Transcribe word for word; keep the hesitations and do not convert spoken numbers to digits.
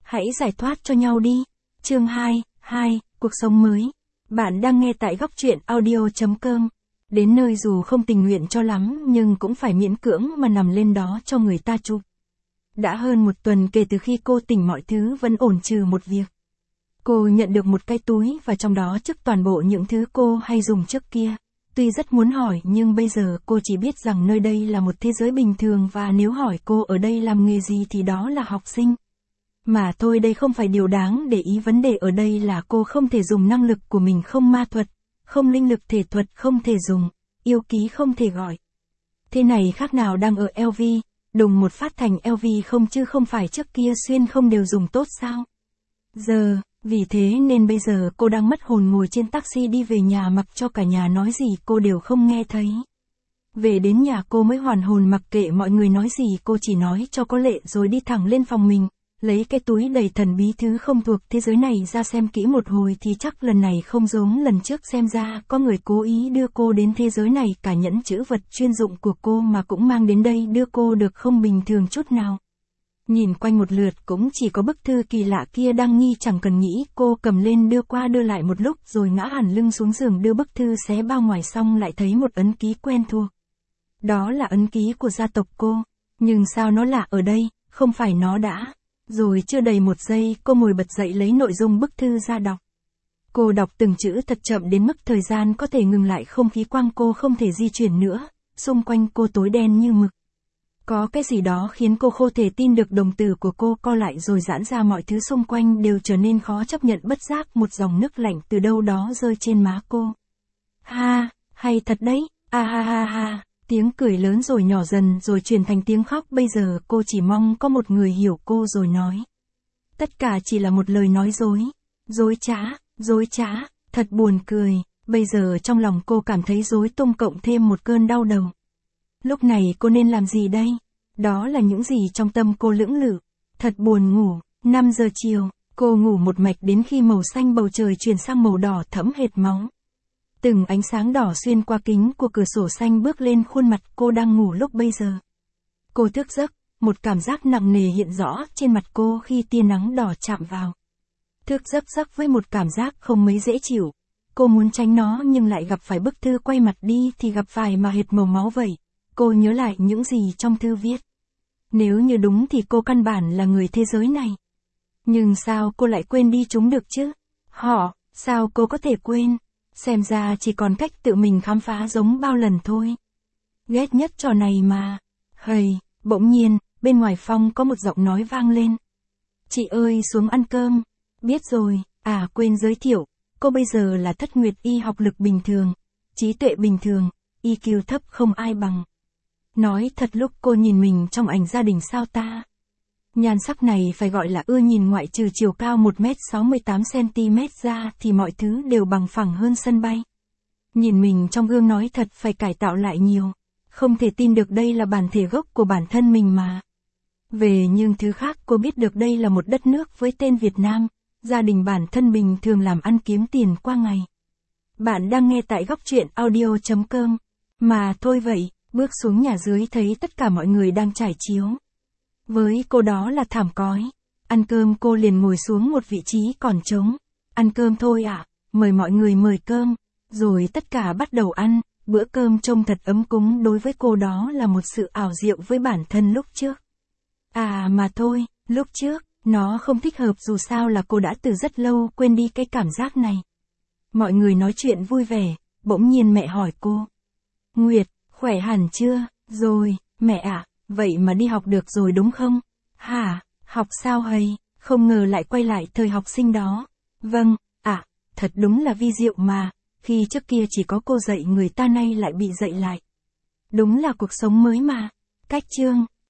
Hãy giải thoát cho nhau đi. Chương hai, hai, cuộc sống mới. Bạn đang nghe tại góc truyện audio chấm com. Đến nơi dù không tình nguyện cho lắm nhưng cũng phải miễn cưỡng mà nằm lên đó cho người ta chụp. Đã hơn một tuần kể từ khi cô tỉnh mọi thứ vẫn ổn trừ một việc. Cô nhận được một cái túi và trong đó chất toàn bộ những thứ cô hay dùng trước kia. Tuy rất muốn hỏi nhưng bây giờ cô chỉ biết rằng nơi đây là một thế giới bình thường và nếu hỏi cô ở đây làm nghề gì thì đó là học sinh. Mà thôi, đây không phải điều đáng để ý, vấn đề ở đây là cô không thể dùng năng lực của mình, không ma thuật, không linh lực thể thuật không thể dùng, yêu ký không thể gọi. Thế này khác nào đang ở lờ vê, đùng một phát thành lờ vê không chứ không phải trước kia xuyên không đều dùng tốt sao? Giờ, vì thế nên bây giờ cô đang mất hồn ngồi trên taxi đi về nhà mặc cho cả nhà nói gì cô đều không nghe thấy. Về đến nhà cô mới hoàn hồn mặc kệ mọi người nói gì, cô chỉ nói cho có lệ rồi đi thẳng lên phòng mình. Lấy cái túi đầy thần bí thứ không thuộc thế giới này ra xem kỹ một hồi thì chắc lần này không giống lần trước, xem ra có người cố ý đưa cô đến thế giới này, cả nhẫn chữ vật chuyên dụng của cô mà cũng mang đến đây đưa cô được, không bình thường chút nào. Nhìn quanh một lượt cũng chỉ có bức thư kỳ lạ kia đang nghi, chẳng cần nghĩ cô cầm lên đưa qua đưa lại một lúc rồi ngã hẳn lưng xuống giường đưa bức thư xé bao ngoài xong lại thấy một ấn ký quen thuộc. Đó là ấn ký của gia tộc cô, nhưng sao nó lạ ở đây, không phải nó đã... Rồi chưa đầy một giây cô ngồi bật dậy lấy nội dung bức thư ra đọc. Cô đọc từng chữ thật chậm đến mức thời gian có thể ngừng lại, không khí quanh cô không thể di chuyển nữa, xung quanh cô tối đen như mực. Có cái gì đó khiến cô không thể tin được, đồng tử của cô co lại rồi giãn ra, mọi thứ xung quanh đều trở nên khó chấp nhận, bất giác một dòng nước lạnh từ đâu đó rơi trên má cô. Ha, hay thật đấy, a ha ha ha. Tiếng cười lớn rồi nhỏ dần rồi chuyển thành tiếng khóc, bây giờ cô chỉ mong có một người hiểu cô rồi nói. Tất cả chỉ là một lời nói dối, dối trá, dối trá, thật buồn cười, bây giờ trong lòng cô cảm thấy rối tung cộng thêm một cơn đau đầu. Lúc này cô nên làm gì đây? Đó là những gì trong tâm cô lưỡng lự, thật buồn ngủ. Năm giờ chiều, cô ngủ một mạch đến khi màu xanh bầu trời chuyển sang màu đỏ thẫm hệt máu. Từng ánh sáng đỏ xuyên qua kính của cửa sổ xanh bước lên khuôn mặt cô đang ngủ lúc bây giờ. Cô thức giấc, một cảm giác nặng nề hiện rõ trên mặt cô khi tia nắng đỏ chạm vào. Thức giấc giấc với một cảm giác không mấy dễ chịu. Cô muốn tránh nó nhưng lại gặp phải bức thư, quay mặt đi thì gặp phải mà hệt màu máu vậy. Cô nhớ lại những gì trong thư viết. Nếu như đúng thì cô căn bản là người thế giới này. Nhưng sao cô lại quên đi chúng được chứ? Họ, sao cô có thể quên? Xem ra chỉ còn cách tự mình khám phá giống bao lần thôi. Ghét nhất trò này mà. Hầy, bỗng nhiên, bên ngoài phòng có một giọng nói vang lên. Chị ơi, xuống ăn cơm. Biết rồi, à quên giới thiệu, cô bây giờ là Thất Nguyệt Y, học lực bình thường, trí tuệ bình thường, i kiu thấp không ai bằng. Nói thật, lúc cô nhìn mình trong ảnh gia đình sao ta? Nhan sắc này phải gọi là ưa nhìn, ngoại trừ chiều cao một mét sáu mươi tám xăng-ti-mét ra thì mọi thứ đều bằng phẳng hơn sân bay. Nhìn mình trong gương nói thật phải cải tạo lại nhiều. Không thể tin được đây là bản thể gốc của bản thân mình mà. Về nhưng thứ khác, cô biết được đây là một đất nước với tên Việt Nam, gia đình bản thân bình thường làm ăn kiếm tiền qua ngày. Bạn đang nghe tại góc truyện audio chấm com. Mà thôi vậy, bước xuống nhà dưới thấy tất cả mọi người đang trải chiếu. Với cô đó là thảm cói. Ăn cơm, cô liền ngồi xuống một vị trí còn trống. Ăn cơm thôi ạ, à? Mời mọi người mời cơm. Rồi tất cả bắt đầu ăn. Bữa cơm trông thật ấm cúng, đối với cô đó là một sự ảo diệu với bản thân lúc trước. À mà thôi, lúc trước, nó không thích hợp, dù sao là cô đã từ rất lâu quên đi cái cảm giác này. Mọi người nói chuyện vui vẻ, bỗng nhiên mẹ hỏi cô. Nguyệt, khỏe hẳn chưa? Rồi, mẹ ạ. Vậy mà đi học được rồi đúng không? Hả, học sao hầy? Không ngờ lại quay lại thời học sinh đó. Vâng, ạ, à, thật đúng là vi diệu mà, khi trước kia chỉ có cô dạy người ta nay lại bị dạy lại. Đúng là cuộc sống mới mà. Cách chương.